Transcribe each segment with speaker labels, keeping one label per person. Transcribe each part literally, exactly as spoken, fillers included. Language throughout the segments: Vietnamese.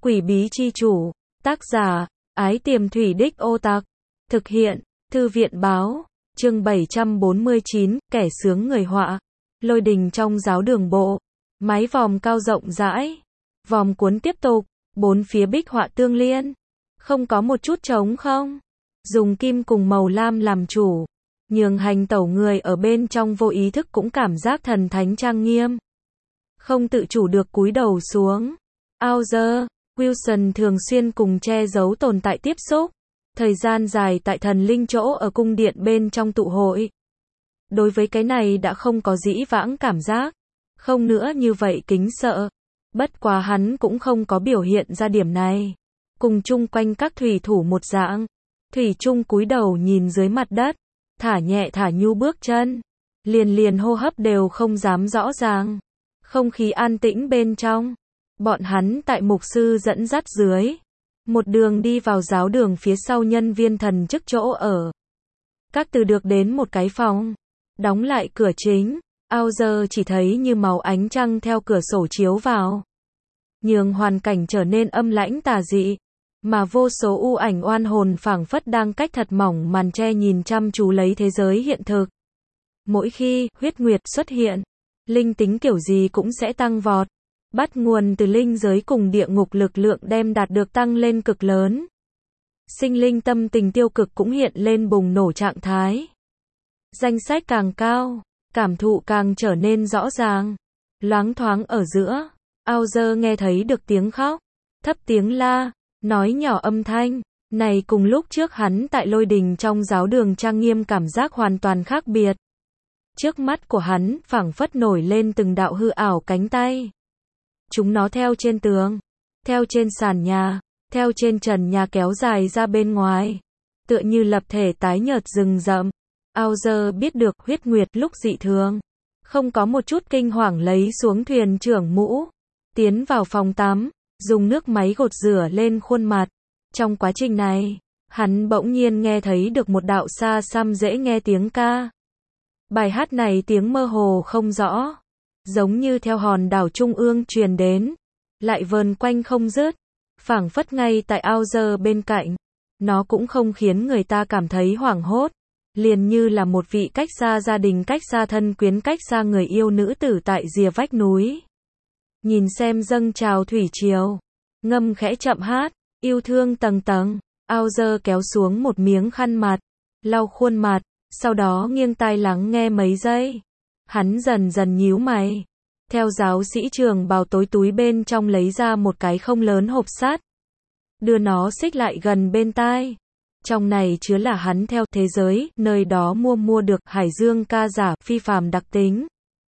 Speaker 1: Quỷ bí chi chủ, tác giả, Ái Tiềm Thủy Đích Ô Tặc, thực hiện, Thư viện báo, chương bảy trăm bốn mươi chín, kẻ sướng người họa, lôi đình trong giáo đường bộ, mái vòm cao rộng rãi, vòm cuốn tiếp tục, bốn phía bích họa tương liên, không có một chút trống không, dùng kim cùng màu lam làm chủ, nhường hành tẩu người ở bên trong vô ý thức cũng cảm giác thần thánh trang nghiêm, không tự chủ được cúi đầu xuống. Author Wilson thường xuyên cùng che giấu tồn tại tiếp xúc, thời gian dài tại thần linh chỗ ở cung điện bên trong tụ hội. Đối với cái này đã không có dĩ vãng cảm giác, không nữa như vậy kính sợ. Bất quá hắn cũng không có biểu hiện ra điểm này. Cùng chung quanh các thủy thủ một dạng, thủy chung cúi đầu nhìn dưới mặt đất, thả nhẹ thả nhu bước chân, liền liền hô hấp đều không dám rõ ràng. Không khí an tĩnh bên trong. Bọn hắn tại mục sư dẫn dắt dưới, một đường đi vào giáo đường phía sau nhân viên thần chức chỗ ở. Các từ được đến một cái phòng, đóng lại cửa chính, Author chỉ thấy như màu ánh trăng theo cửa sổ chiếu vào, nhường hoàn cảnh trở nên âm lãnh tà dị, mà vô số u ảnh oan hồn phảng phất đang cách thật mỏng màn che nhìn chăm chú lấy thế giới hiện thực. Mỗi khi huyết nguyệt xuất hiện, linh tính kiểu gì cũng sẽ tăng vọt. Bắt nguồn từ linh giới cùng địa ngục lực lượng đem đạt được tăng lên cực lớn. Sinh linh tâm tình tiêu cực cũng hiện lên bùng nổ trạng thái. Danh sách càng cao, cảm thụ càng trở nên rõ ràng. Loáng thoáng ở giữa, Author nghe thấy được tiếng khóc, thấp tiếng la, nói nhỏ âm thanh. Này cùng lúc trước hắn tại lôi đình trong giáo đường trang nghiêm cảm giác hoàn toàn khác biệt. Trước mắt của hắn phảng phất nổi lên từng đạo hư ảo cánh tay. Chúng nó theo trên tường, theo trên sàn nhà, theo trên trần nhà kéo dài ra bên ngoài, tựa như lập thể tái nhợt rừng rậm. Author biết được huyết nguyệt lúc dị thường, không có một chút kinh hoàng lấy xuống thuyền trưởng mũ, tiến vào phòng tắm, dùng nước máy gột rửa lên khuôn mặt. Trong quá trình này, hắn bỗng nhiên nghe thấy được một đạo xa xăm dễ nghe tiếng ca. Bài hát này tiếng mơ hồ không rõ, giống như theo hòn đảo trung ương truyền đến, lại vờn quanh không dứt, phảng phất ngay tại Author bên cạnh. Nó cũng không khiến người ta cảm thấy hoảng hốt, liền như là một vị cách xa gia đình, cách xa thân quyến, cách xa người yêu nữ tử tại rìa vách núi. Nhìn xem dâng trào thủy triều, ngâm khẽ chậm hát, yêu thương tầng tầng. Author kéo xuống một miếng khăn mặt, lau khuôn mặt, sau đó nghiêng tai lắng nghe mấy giây. Hắn dần dần nhíu mày, theo giáo sĩ trường bào tối túi bên trong lấy ra một cái không lớn hộp sắt, đưa nó xích lại gần bên tai. Trong này chứa là hắn theo thế giới nơi đó mua mua được hải dương ca giả phi phàm đặc tính.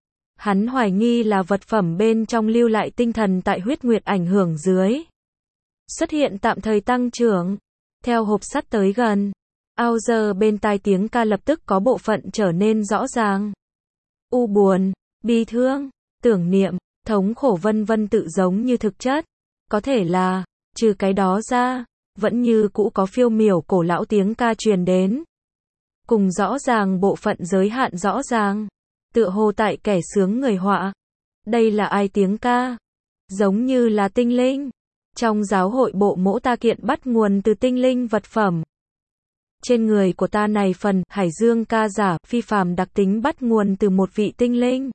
Speaker 1: Hắn hoài nghi là vật phẩm bên trong lưu lại tinh thần tại huyết nguyệt ảnh hưởng dưới, xuất hiện tạm thời tăng trưởng. Theo hộp sắt tới gần, Author bên tai tiếng ca lập tức có bộ phận trở nên rõ ràng. U buồn, bi thương, tưởng niệm, thống khổ vân vân tự giống như thực chất. Có thể là, trừ cái đó ra, vẫn như cũ có phiêu miểu cổ lão tiếng ca truyền đến. Cùng rõ ràng bộ phận giới hạn rõ ràng. Tựa hồ tại kẻ sướng người họa. Đây là ai tiếng ca? Giống như là tinh linh. Trong giáo hội bộ mỗ ta kiện bắt nguồn từ tinh linh vật phẩm. Trên người của ta này phần hải dương ca giả phi phàm đặc tính bắt nguồn từ một vị tinh linh.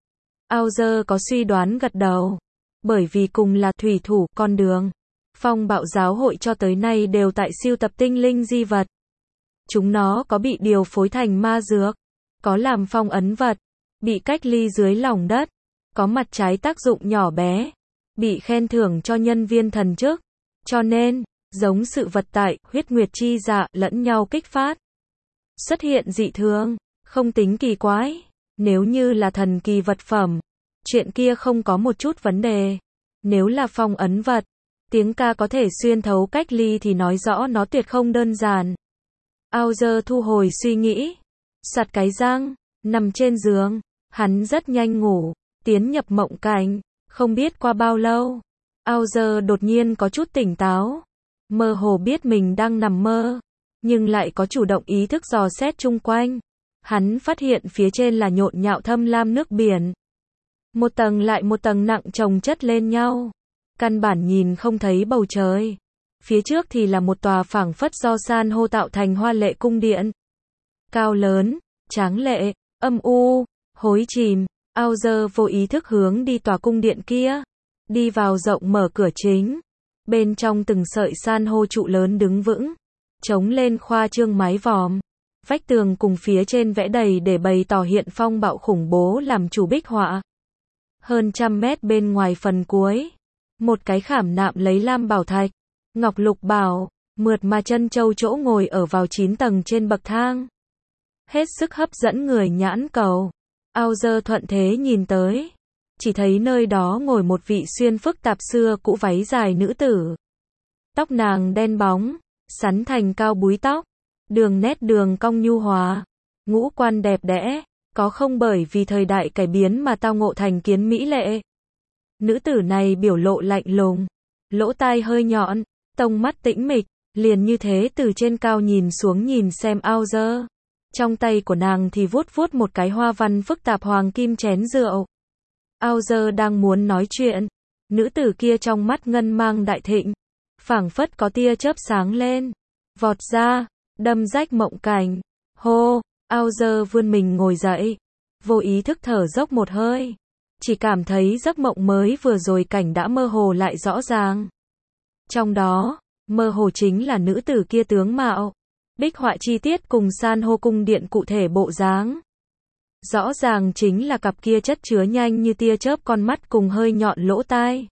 Speaker 1: Author có suy đoán gật đầu. Bởi vì cùng là thủy thủ con đường, phong bạo giáo hội cho tới nay đều tại sưu tập tinh linh di vật. Chúng nó có bị điều phối thành ma dược, có làm phong ấn vật, bị cách ly dưới lòng đất, có mặt trái tác dụng nhỏ bé, bị khen thưởng cho nhân viên thần chức. Cho nên, giống sự vật tại huyết nguyệt chi dạ lẫn nhau kích phát, xuất hiện dị thường, không tính kỳ quái. Nếu như là thần kỳ vật phẩm, chuyện kia không có một chút vấn đề. Nếu là phong ấn vật, tiếng ca có thể xuyên thấu cách ly thì nói rõ nó tuyệt không đơn giản. Author thu hồi suy nghĩ, sặt cái răng, nằm trên giường, hắn rất nhanh ngủ, tiến nhập mộng cảnh. Không biết qua bao lâu, Author đột nhiên có chút tỉnh táo, mơ hồ biết mình đang nằm mơ, nhưng lại có chủ động ý thức dò xét chung quanh. Hắn phát hiện phía trên là nhộn nhạo thâm lam nước biển, một tầng lại một tầng nặng chồng chất lên nhau. căn bản nhìn không thấy bầu trời. Phía trước thì là một tòa phảng phất do san hô tạo thành hoa lệ cung điện. Cao lớn, tráng lệ, âm u, hối chìm. Aozer vô ý thức hướng đi tòa cung điện kia. Đi vào rộng mở cửa chính. Bên trong từng sợi san hô trụ lớn đứng vững. Chống lên khoa trương mái vòm. Vách tường cùng phía trên vẽ đầy để bày tỏ hiện phong bạo khủng bố làm chủ bích họa. Hơn trăm mét bên ngoài phần cuối. Một cái khảm nạm lấy lam bảo thạch, ngọc lục bảo, mượt mà chân châu chỗ ngồi ở vào chín tầng trên bậc thang. Hết sức hấp dẫn người nhãn cầu. Aozer thuận thế nhìn tới. Chỉ thấy nơi đó ngồi một vị xuyên phức tạp xưa cũ váy dài nữ tử. Tóc nàng đen bóng, sắn thành cao búi tóc. Đường nét đường cong nhu hòa. Ngũ quan đẹp đẽ. Có không bởi vì thời đại cải biến mà tao ngộ thành kiến mỹ lệ. Nữ tử này biểu lộ lạnh lùng. Lỗ tai hơi nhọn. Tông mắt tĩnh mịch. Liền như thế từ trên cao nhìn xuống nhìn xem Aozer. Trong tay của nàng thì vuốt vuốt một cái hoa văn phức tạp hoàng kim chén rượu. Aozer đang muốn nói chuyện. Nữ tử kia trong mắt ngân mang đại thịnh. Phảng phất có tia chớp sáng lên. Vọt ra. Đâm rách mộng cảnh. Hô. Aozer vươn mình ngồi dậy. Vô ý thức thở dốc một hơi. Chỉ cảm thấy giấc mộng mới vừa rồi cảnh đã mơ hồ lại rõ ràng. Trong đó, mơ hồ chính là nữ tử kia tướng mạo. Bích họa chi tiết cùng san hô cung điện cụ thể bộ dáng. Rõ ràng chính là cặp kia chất chứa nhanh như tia chớp con mắt cùng hơi nhọn lỗ tai.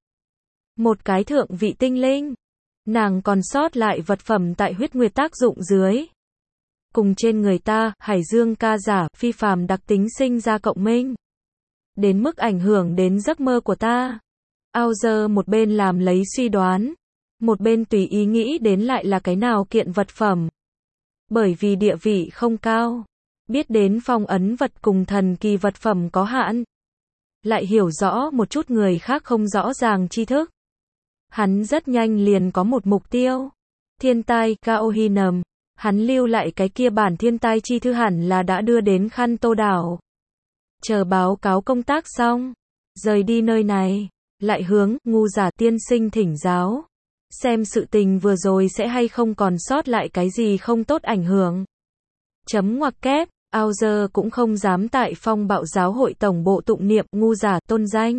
Speaker 1: Một cái thượng vị tinh linh. Nàng còn sót lại vật phẩm tại huyết nguyệt tác dụng dưới. Cùng trên người ta, hải dương ca giả, phi phàm đặc tính sinh ra cộng minh. Đến mức ảnh hưởng đến giấc mơ của ta. Aozer một bên làm lấy suy đoán. Một bên tùy ý nghĩ đến lại là cái nào kiện vật phẩm. Bởi vì địa vị không cao. Biết đến phong ấn vật cùng thần kỳ vật phẩm có hạn. Lại hiểu rõ một chút người khác không rõ ràng tri thức. Hắn rất nhanh liền có một mục tiêu. Thiên tai, Kaohinam. Hắn lưu lại cái kia bản thiên tai chi thư hẳn là đã đưa đến Khăn Tô đảo. Chờ báo cáo công tác xong. Rời đi nơi này. Lại hướng, ngu giả tiên sinh thỉnh giáo. Xem sự tình vừa rồi sẽ hay không còn sót lại cái gì không tốt ảnh hưởng. Chấm ngoặc kép. Aozer cũng không dám tại phong bạo giáo hội tổng bộ tụng niệm ngu giả tôn danh.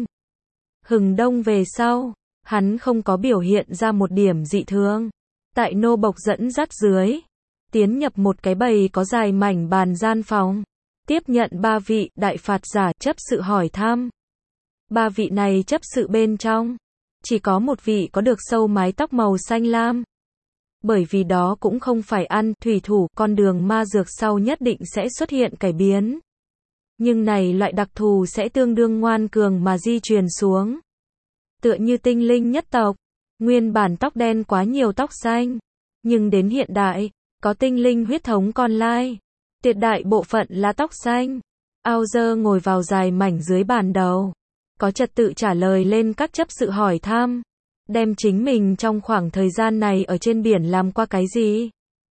Speaker 1: Hừng đông về sau. Hắn không có biểu hiện ra một điểm dị thường. Tại nô bộc dẫn dắt dưới. Tiến nhập một cái bầy có dài mảnh bàn gian phòng. Tiếp nhận ba vị đại phạt giả chấp sự hỏi thăm. Ba vị này chấp sự bên trong. Chỉ có một vị có được sâu mái tóc màu xanh lam. Bởi vì đó cũng không phải ăn thủy thủ, con đường ma dược sau nhất định sẽ xuất hiện cải biến. Nhưng này loại đặc thù sẽ tương đương ngoan cường mà di truyền xuống. Tựa như tinh linh nhất tộc. Nguyên bản tóc đen quá nhiều tóc xanh. Nhưng đến hiện đại, có tinh linh huyết thống con lai. Tuyệt đại bộ phận là tóc xanh. Aozer ngồi vào dài mảnh dưới bàn đầu. Có trật tự trả lời lên các chấp sự hỏi thăm. Đem chính mình trong khoảng thời gian này ở trên biển làm qua cái gì?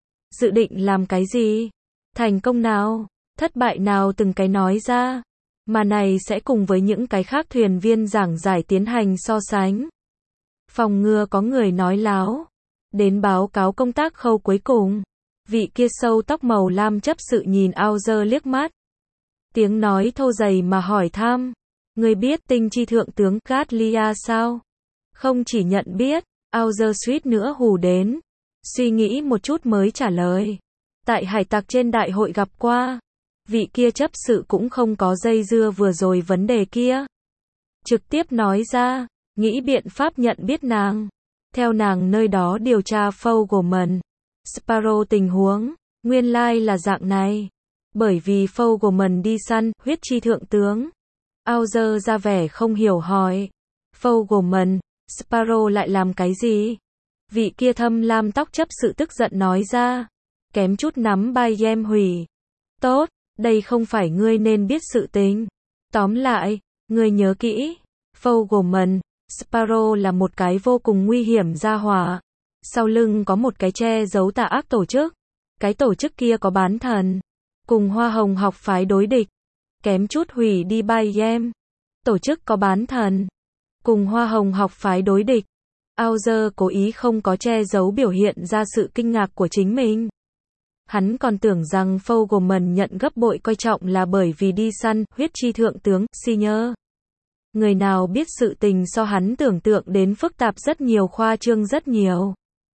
Speaker 1: Dự định làm cái gì? Thành công nào? Thất bại nào từng cái nói ra? Mà này sẽ cùng với những cái khác thuyền viên giảng giải tiến hành so sánh. Phòng ngừa có người nói láo. Đến báo cáo công tác khâu cuối cùng. Vị kia sâu tóc màu lam chấp sự nhìn Aozer liếc mắt. Tiếng nói thô dày mà hỏi thăm. Người biết tinh chi thượng tướng Gatlia sao? Không chỉ nhận biết, Aozer suýt nữa hù đến. Suy nghĩ một chút mới trả lời. Tại hải tặc trên đại hội gặp qua. Vị kia chấp sự cũng không có dây dưa vừa rồi vấn đề kia. Trực tiếp nói ra, nghĩ biện pháp nhận biết nàng. Theo nàng nơi đó điều tra Fogelman. Sparrow tình huống, nguyên lai là dạng này. Bởi vì Fogelman đi săn, huyết chi thượng tướng. Aozer ra vẻ không hiểu hỏi. Fogelman, Sparrow lại làm cái gì? Vị kia thâm lam tóc chấp sự tức giận nói ra. Kém chút nắm bay em hủy. Tốt, đây không phải ngươi nên biết sự tình. Tóm lại, ngươi nhớ kỹ. Fogelman, Sparrow là một cái vô cùng nguy hiểm gia hỏa. Sau lưng có một cái che giấu tà ác tổ chức. Cái tổ chức kia có bán thần. Cùng Hoa Hồng học phái đối địch. Kém chút hủy đi bay em. Tổ chức có bán thần. cùng Hoa Hồng học phái đối địch. Auger cố ý không có che giấu biểu hiện ra sự kinh ngạc của chính mình. Hắn còn tưởng rằng Fogelman nhận gấp bội coi trọng là bởi vì đi săn, huyết chi thượng tướng, Senior. Người nào biết sự tình so hắn tưởng tượng đến phức tạp rất nhiều, khoa trương rất nhiều.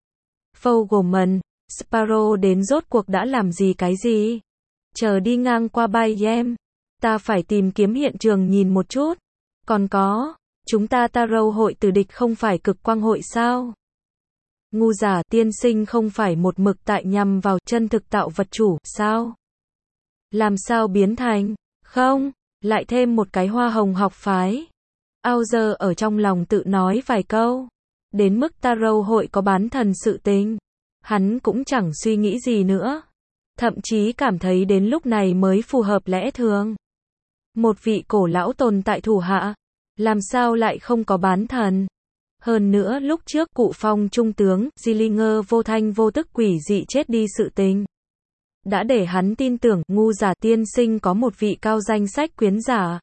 Speaker 1: Fogelman, Sparrow đến rốt cuộc đã làm gì cái gì? Chờ đi ngang qua Bayem, ta phải tìm kiếm hiện trường nhìn một chút. Còn có, chúng ta Tarot hội tử địch không phải cực quang hội sao? Ngu giả tiên sinh không phải một mực tại nhằm vào chân thực tạo vật chủ, sao? Làm sao biến thành, không, lại thêm một cái Hoa Hồng học phái. Auger ở trong lòng tự nói vài câu. Đến mức Tarot hội có bán thần sự tình, hắn cũng chẳng suy nghĩ gì nữa. Thậm chí cảm thấy đến lúc này mới phù hợp lẽ thường. Một vị cổ lão tồn tại thủ hạ, làm sao lại không có bán thần? Hơn nữa lúc trước cụ Phong trung tướng, Zillinger vô thanh vô tức quỷ dị chết đi sự tình, đã để hắn tin tưởng, ngu giả tiên sinh có một vị cao danh sách quyến giả.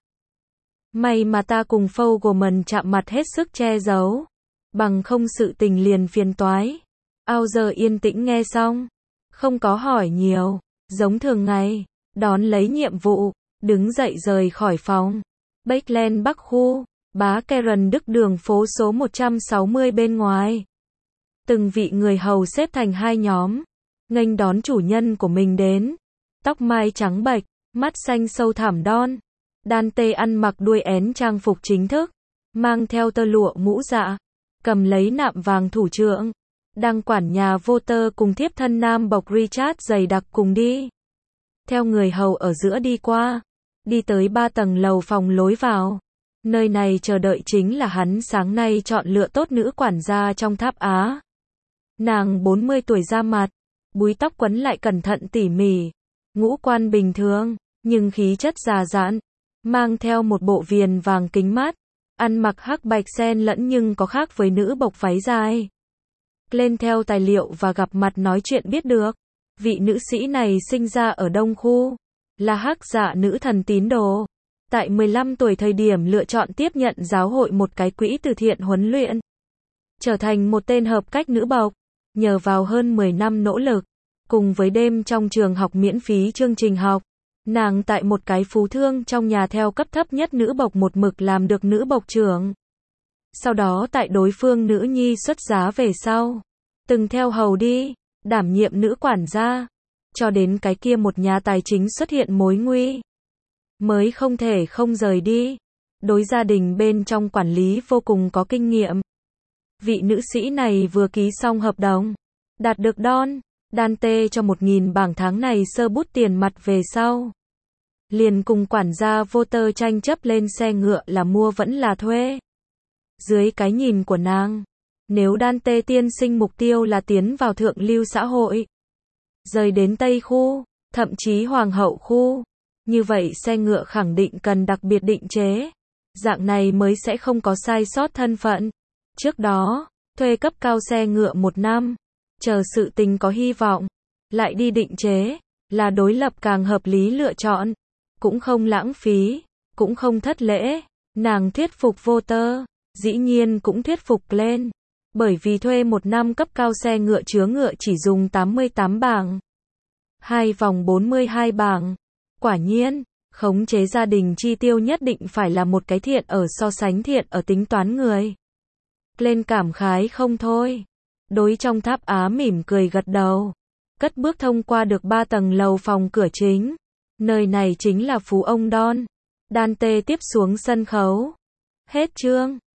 Speaker 1: May mà ta cùng Fogelman chạm mặt hết sức che giấu. Bằng không sự tình liền phiền toái. Auger yên tĩnh nghe xong. Không có hỏi nhiều. Giống thường ngày. Đón lấy nhiệm vụ. Đứng dậy rời khỏi phòng. Bakeland Bắc khu. Bá Karen Đức đường phố số một trăm sáu mươi bên ngoài. Từng vị người hầu xếp thành hai nhóm. Nghênh đón chủ nhân của mình đến. Tóc mai trắng bệch. Mắt xanh sâu thẳm đon. Dante ăn mặc đuôi én trang phục chính thức. Mang theo tơ lụa mũ dạ. Cầm lấy nạm vàng thủ trưởng. Đang quản nhà Voter cùng thiếp thân nam bộc Richard dày đặc cùng đi. Theo người hầu ở giữa đi qua. Đi tới ba tầng lầu phòng lối vào. Nơi này chờ đợi chính là hắn sáng nay chọn lựa tốt nữ quản gia trong tháp Á. Nàng bốn mươi tuổi ra mặt. Búi tóc quấn lại cẩn thận tỉ mỉ. Ngũ quan bình thường, nhưng khí chất già dặn. Mang theo một bộ viền vàng kính mát. Ăn mặc hắc bạch xen lẫn nhưng có khác với nữ bộc váy dài. Lên theo tài liệu và gặp mặt nói chuyện biết được. Vị nữ sĩ này sinh ra ở Đông Khu. Là hắc dạ nữ thần tín đồ. Tại mười lăm tuổi thời điểm lựa chọn tiếp nhận giáo hội một cái quỹ từ thiện huấn luyện. Trở thành một tên hợp cách nữ bộc. Nhờ vào hơn mười năm nỗ lực. Cùng với đêm trong trường học miễn phí chương trình học. Nàng tại một cái phú thương trong nhà theo cấp thấp nhất nữ bộc một mực làm được nữ bộc trưởng. Sau đó tại đối phương nữ nhi xuất giá về sau. Từng theo hầu đi, đảm nhiệm nữ quản gia. Cho đến cái kia một nhà tài chính xuất hiện mối nguy. Mới không thể không rời đi. Đối gia đình bên trong quản lý vô cùng có kinh nghiệm. Vị nữ sĩ này vừa ký xong hợp đồng. Đạt được Don, Dante cho một nghìn bảng tháng này sơ bút tiền mặt về sau. Liền cùng quản gia Voter tranh chấp lên xe ngựa là mua vẫn là thuê. Dưới cái nhìn của nàng, nếu Dante tiên sinh mục tiêu là tiến vào thượng lưu xã hội, rời đến Tây Khu, thậm chí Hoàng hậu Khu, như vậy xe ngựa khẳng định cần đặc biệt định chế. Dạng này mới sẽ không có sai sót thân phận. Trước đó, thuê cấp cao xe ngựa một năm, chờ sự tình có hy vọng, lại đi định chế, là đối lập càng hợp lý lựa chọn. Cũng không lãng phí, cũng không thất lễ. Nàng thuyết phục Voter, dĩ nhiên cũng thuyết phục lên. Bởi vì thuê một năm cấp cao xe ngựa chứa ngựa chỉ dùng tám mươi tám bảng. Hai vòng bốn mươi hai bảng. Quả nhiên, khống chế gia đình chi tiêu nhất định phải là một cái thiện ở so sánh thiện ở tính toán người. Lên cảm khái không thôi. Đối trong tháp Á mỉm cười gật đầu. Cất bước thông qua được ba tầng lầu phòng cửa chính. Nơi này chính là Phú ông Don. Dante tiếp xuống sân khấu. Hết chương.